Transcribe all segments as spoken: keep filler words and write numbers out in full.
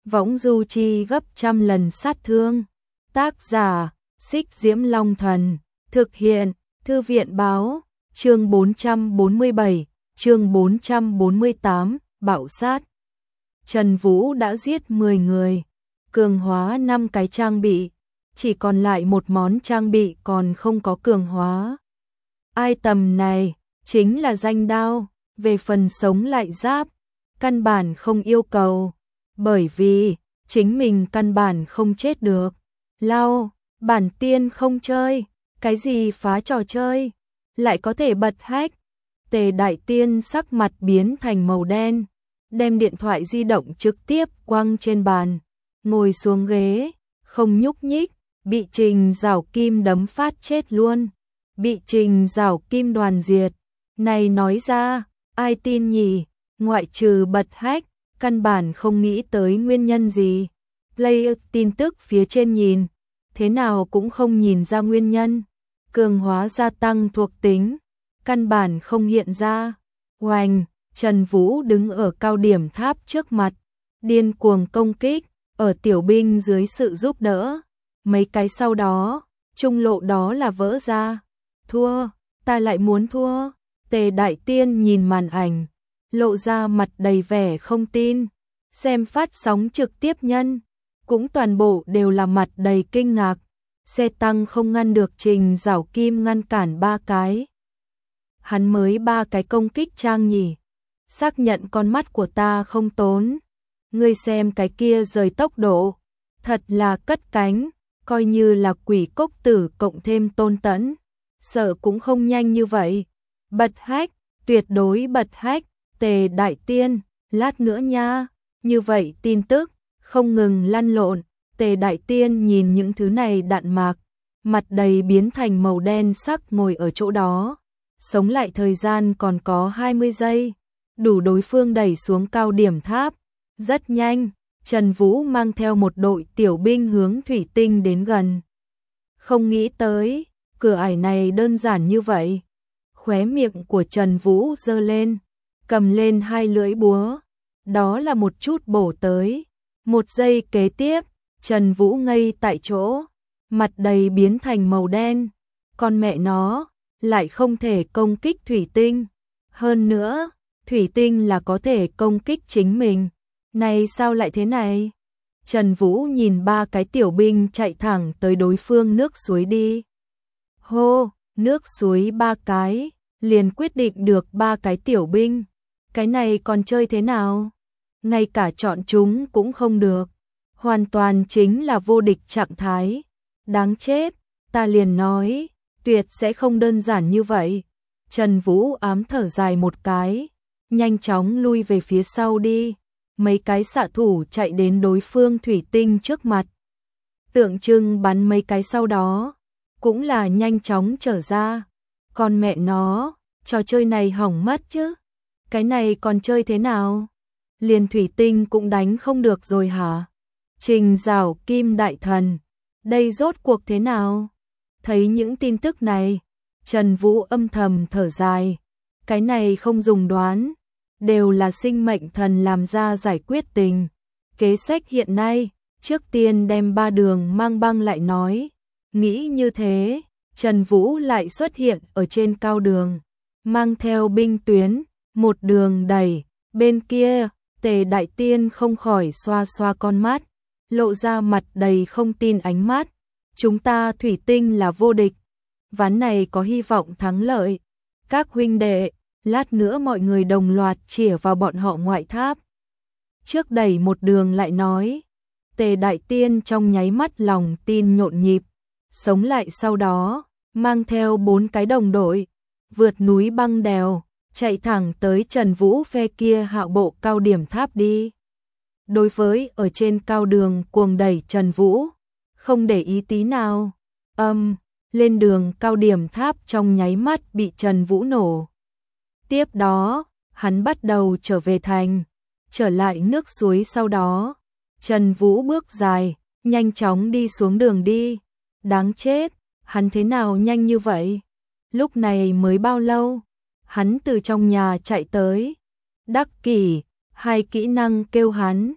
võng du chi gấp trăm lần sát thương. Tác giả, Xích Diễm Long Thần, thực hiện, Thư viện báo, chương bốn trăm bốn mươi bảy, chương bốn trăm bốn mươi tám, bạo sát. Trần Vũ đã giết mười người, cường hóa năm cái trang bị, chỉ còn lại một món trang bị còn không có cường hóa. Ai tầm này, chính là danh đao, về phần sống lại giáp, căn bản không yêu cầu, bởi vì, chính mình căn bản không chết được. Lao, bản tiên không chơi, cái gì phá trò chơi, lại có thể bật hack. Tề Đại Tiên sắc mặt biến thành màu đen, đem điện thoại di động trực tiếp quăng trên bàn, ngồi xuống ghế, không nhúc nhích, bị Trình Giảo Kim đấm phát chết luôn. Bị Trình Giảo Kim đoàn diệt, này nói ra, ai tin nhỉ, ngoại trừ bật hack, căn bản không nghĩ tới nguyên nhân gì. Player tin tức phía trên nhìn, thế nào cũng không nhìn ra nguyên nhân. Cường hóa gia tăng thuộc tính, căn bản không hiện ra. Oanh, Trần Vũ đứng ở cao điểm tháp trước mặt, điên cuồng công kích, ở tiểu binh dưới sự giúp đỡ. Mấy cái sau đó, trung lộ đó là vỡ ra. Thua, ta lại muốn thua. Tề Đại Tiên nhìn màn ảnh, lộ ra mặt đầy vẻ không tin. Xem phát sóng trực tiếp nhân, cũng toàn bộ đều là mặt đầy kinh ngạc. Xe tăng không ngăn được Trình Giảo Kim ngăn cản ba cái. Hắn mới ba cái công kích trang nhỉ. Xác nhận con mắt của ta không tốn. Ngươi xem cái kia rời tốc độ, thật là cất cánh, coi như là quỷ cốc tử cộng thêm Tôn Tẫn, sợ cũng không nhanh như vậy. Bật hack, tuyệt đối bật hack. Tề Đại Tiên, lát nữa nha. Như vậy tin tức không ngừng lăn lộn. Tề Đại Tiên nhìn những thứ này đạn mạc, mặt đầy biến thành màu đen sắc, ngồi ở chỗ đó. Sống lại thời gian còn có hai mươi giây, đủ đối phương đẩy xuống cao điểm tháp. Rất nhanh, Trần Vũ mang theo một đội tiểu binh hướng thủy tinh đến gần. Không nghĩ tới, cửa ải này đơn giản như vậy. Khóe miệng của Trần Vũ giơ lên, cầm lên hai lưỡi búa, đó là một chút bổ tới. Một giây kế tiếp, Trần Vũ ngây tại chỗ, mặt đầy biến thành màu đen. Con mẹ nó, lại không thể công kích thủy tinh. Hơn nữa, thủy tinh là có thể công kích chính mình. Này sao lại thế này? Trần Vũ nhìn ba cái tiểu binh chạy thẳng tới đối phương nước suối đi. Hô, nước suối ba cái, liền quyết định được ba cái tiểu binh. Cái này còn chơi thế nào? Ngay cả chọn chúng cũng không được. Hoàn toàn chính là vô địch trạng thái. Đáng chết, ta liền nói, tuyệt sẽ không đơn giản như vậy. Trần Vũ ám thở dài một cái, nhanh chóng lui về phía sau đi. Mấy cái xạ thủ chạy đến đối phương thủy tinh trước mặt, tượng trưng bắn mấy cái sau đó, cũng là nhanh chóng trở ra. Con mẹ nó, trò chơi này hỏng mất chứ. Cái này còn chơi thế nào? Liền thủy tinh cũng đánh không được rồi hả? Trình Giảo Kim đại thần, đây rốt cuộc thế nào? Thấy những tin tức này, Trần Vũ âm thầm thở dài. Cái này không dùng đoán, đều là sinh mệnh thần làm ra giải quyết tình. Kế sách hiện nay, trước tiên đem ba đường mang băng lại nói. Nghĩ như thế, Trần Vũ lại xuất hiện ở trên cao đường, mang theo binh tuyến, một đường đẩy. Bên kia, Tề Đại Tiên không khỏi xoa xoa con mắt, lộ ra mặt đầy không tin ánh mắt. Chúng ta thủy tinh là vô địch, ván này có hy vọng thắng lợi. Các huynh đệ, lát nữa mọi người đồng loạt chĩa vào bọn họ ngoại tháp. Trước đẩy một đường lại nói. Tề Đại Tiên trong nháy mắt lòng tin nhộn nhịp, sống lại sau đó, mang theo bốn cái đồng đội, vượt núi băng đèo, chạy thẳng tới Trần Vũ phe kia hạo bộ cao điểm tháp đi. Đối với ở trên cao đường cuồng đẩy Trần Vũ, không để ý tí nào. Âm, lên đường cao điểm tháp trong nháy mắt bị Trần Vũ nổ. Tiếp đó, hắn bắt đầu trở về thành, trở lại nước suối sau đó. Trần Vũ bước dài, nhanh chóng đi xuống đường đi. Đáng chết, hắn thế nào nhanh như vậy? Lúc này mới bao lâu? Hắn từ trong nhà chạy tới. Đắc Kỷ, hai kỹ năng kêu hắn.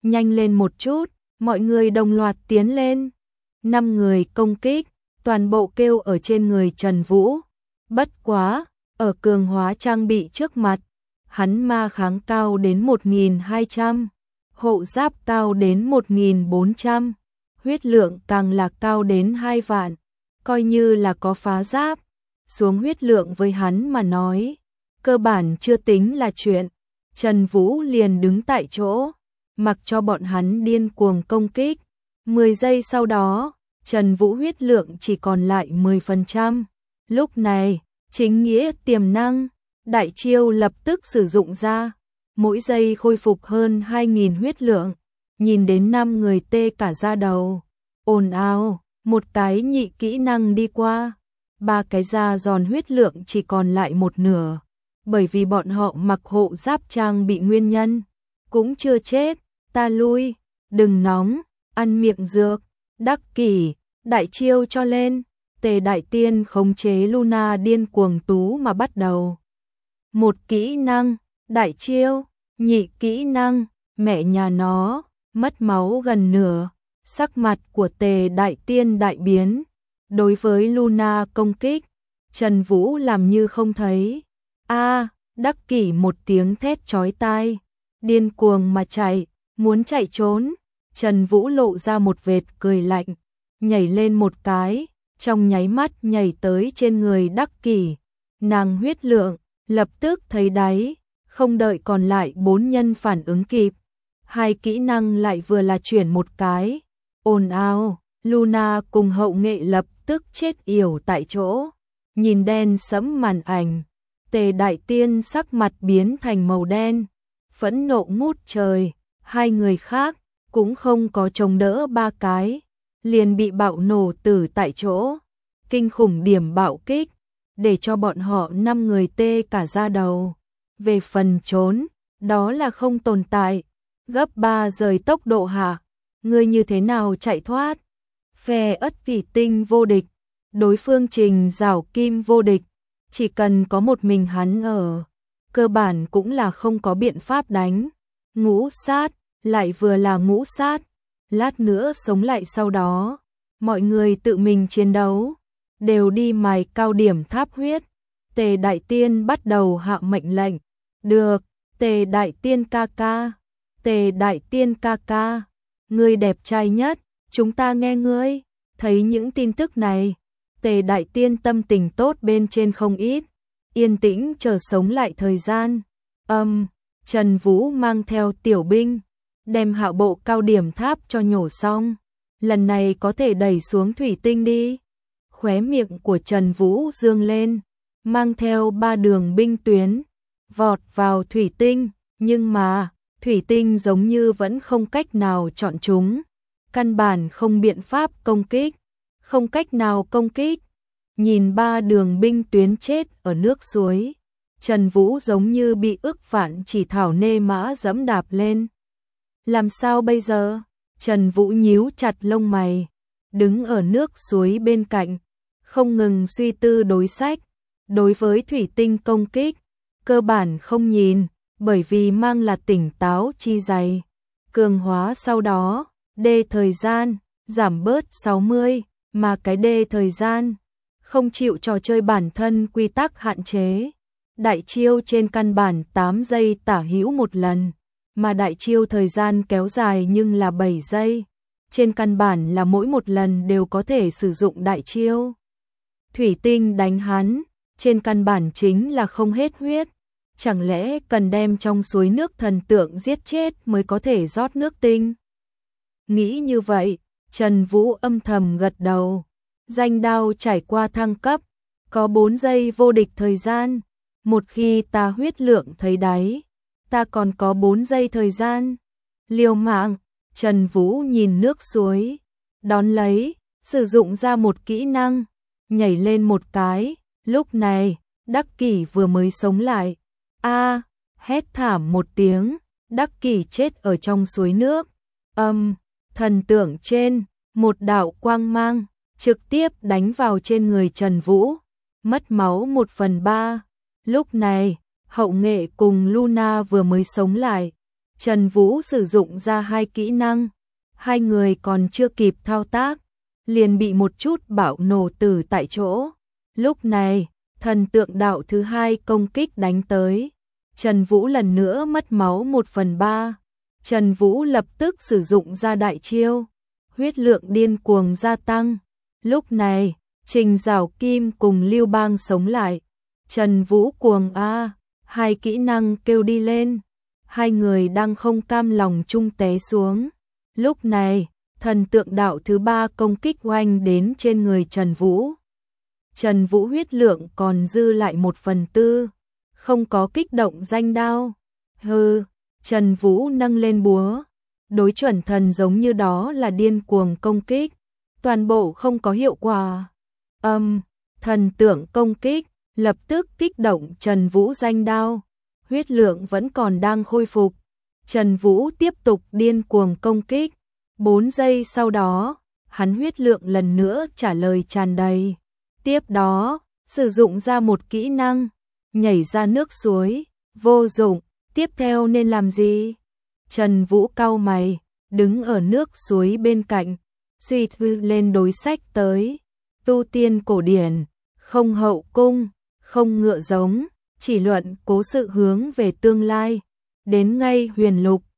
nhanh lên một chút, mọi người đồng loạt tiến lên. Năm người công kích, toàn bộ kêu ở trên người Trần Vũ. Bất quá, ở cường hóa trang bị trước mặt, hắn ma kháng cao đến một nghìn hai trăm, hộ giáp cao đến một nghìn bốn trăm, huyết lượng càng là cao đến hai vạn, coi như là có phá giáp, xuống huyết lượng với hắn mà nói, cơ bản chưa tính là chuyện. Trần Vũ liền đứng tại chỗ, mặc cho bọn hắn điên cuồng công kích. mười giây sau đó, Trần Vũ huyết lượng chỉ còn lại mười phần trăm. Lúc này, chính nghĩa tiềm năng, đại chiêu lập tức sử dụng ra, mỗi giây khôi phục hơn hai nghìn huyết lượng, nhìn đến năm người tê cả da đầu. Ồn ào, một cái nhị kỹ năng đi qua, ba cái da giòn huyết lượng chỉ còn lại một nửa, bởi vì bọn họ mặc hộ giáp trang bị nguyên nhân, cũng chưa chết, ta lui, đừng nóng, ăn miệng dược, đắc kỷ, đại chiêu cho lên. Tề Đại Tiên khống chế Luna điên cuồng tú mà bắt đầu. Một kỹ năng, đại chiêu, nhị kỹ năng, mẹ nhà nó, mất máu gần nửa, sắc mặt của Tề Đại Tiên đại biến. Đối với Luna công kích, Trần Vũ làm như không thấy. A, đắc kỷ một tiếng thét chói tai, điên cuồng mà chạy, muốn chạy trốn. Trần Vũ lộ ra một vệt cười lạnh, nhảy lên một cái, trong nháy mắt nhảy tới trên người đắc kỷ. Nàng huyết lượng lập tức thấy đáy, không đợi còn lại bốn nhân phản ứng kịp, hai kỹ năng lại vừa là chuyển một cái. Ồn ào, Luna cùng hậu nghệ lập tức chết yểu tại chỗ. Nhìn đen sẫm màn ảnh, Tề Đại Tiên sắc mặt biến thành màu đen, phẫn nộ ngút trời. Hai người khác cũng không có chống đỡ ba cái, liền bị bạo nổ tử tại chỗ. Kinh khủng điểm bạo kích, để cho bọn họ năm người tê cả da đầu. Về phần trốn, đó là không tồn tại. Gấp ba rời tốc độ hả? Ngươi như thế nào chạy thoát? Phe Ất Thủy Tinh vô địch, đối phương Trình Giảo Kim vô địch, chỉ cần có một mình hắn ở, cơ bản cũng là không có biện pháp đánh. Ngũ sát, lại vừa là ngũ sát, lát nữa sống lại sau đó, mọi người tự mình chiến đấu, đều đi mài cao điểm tháp huyết. Tề Đại Tiên bắt đầu hạ mệnh lệnh. Được, Tề Đại Tiên ca ca, Tề Đại Tiên ca ca, ngươi đẹp trai nhất, chúng ta nghe ngươi. Thấy những tin tức này, Tề Đại Tiên tâm tình tốt bên trên không ít, yên tĩnh chờ sống lại thời gian. Âm, um, Trần Vũ mang theo tiểu binh, đem Hạo Bộ cao điểm tháp cho nhổ xong, lần này có thể đẩy xuống thủy tinh đi. Khóe miệng của Trần Vũ dương lên, mang theo ba đường binh tuyến, vọt vào thủy tinh, nhưng mà, thủy tinh giống như vẫn không cách nào chọn chúng, căn bản không biện pháp công kích, không cách nào công kích. Nhìn ba đường binh tuyến chết ở nước suối, Trần Vũ giống như bị ức vạn chỉ thảo nê mã dẫm đạp lên. Làm sao bây giờ? Trần Vũ nhíu chặt lông mày, đứng ở nước suối bên cạnh, không ngừng suy tư đối sách. Đối với thủy tinh công kích, cơ bản không nhìn, bởi vì mang là tỉnh táo chi dày. Cường hóa sau đó, đê thời gian, giảm bớt sáu mươi, mà cái đê thời gian, không chịu trò chơi bản thân quy tắc hạn chế. Đại chiêu trên căn bản tám giây tả hữu một lần, mà đại chiêu thời gian kéo dài nhưng là bảy giây. Trên căn bản là mỗi một lần đều có thể sử dụng đại chiêu. Thủy tinh đánh hắn, trên căn bản chính là không hết huyết. Chẳng lẽ cần đem trong suối nước thần tượng giết chết mới có thể rót nước tinh? Nghĩ như vậy, Trần Vũ âm thầm gật đầu. Danh đao trải qua thăng cấp, có bốn giây vô địch thời gian. Một khi ta huyết lượng thấy đáy, ta còn có bốn giây thời gian. Liều mạng, Trần Vũ nhìn nước suối, đón lấy, sử dụng ra một kỹ năng, nhảy lên một cái. Lúc này, Đắc Kỷ vừa mới sống lại. A, hét thảm một tiếng, Đắc Kỷ chết ở trong suối nước. Âm, um, thần tượng trên, một đạo quang mang, trực tiếp đánh vào trên người Trần Vũ, mất máu một phần ba. Lúc này, hậu nghệ cùng Luna vừa mới sống lại. Trần Vũ sử dụng ra hai kỹ năng, hai người còn chưa kịp thao tác, liền bị một chút bạo nổ tử tại chỗ. Lúc này, thần tượng đạo thứ hai công kích đánh tới. Trần Vũ lần nữa mất máu một phần ba. Trần Vũ lập tức sử dụng ra đại chiêu, huyết lượng điên cuồng gia tăng. Lúc này, Trình Giảo Kim cùng Lưu Bang sống lại. Trần Vũ cuồng a, hai kỹ năng kêu đi lên. Hai người đang không cam lòng chung té xuống. Lúc này, thần tượng đạo thứ ba công kích oanh đến trên người Trần Vũ. Trần Vũ huyết lượng còn dư lại một phần tư, không có kích động danh đao. Hừ, Trần Vũ nâng lên búa, đối chuẩn thần giống như đó là điên cuồng công kích, toàn bộ không có hiệu quả. Âm, um, thần tượng công kích, lập tức kích động Trần Vũ danh đao, huyết lượng vẫn còn đang khôi phục. Trần Vũ tiếp tục điên cuồng công kích, bốn giây sau đó, hắn huyết lượng lần nữa trả lời tràn đầy. Tiếp đó, sử dụng ra một kỹ năng, nhảy ra nước suối, vô dụng, tiếp theo nên làm gì? Trần Vũ cau mày, đứng ở nước suối bên cạnh, suy thư lên đối sách tới. Tu tiên cổ điển, không hậu cung, không ngựa giống, chỉ luận cố sự hướng về tương lai, đến ngay huyền lục,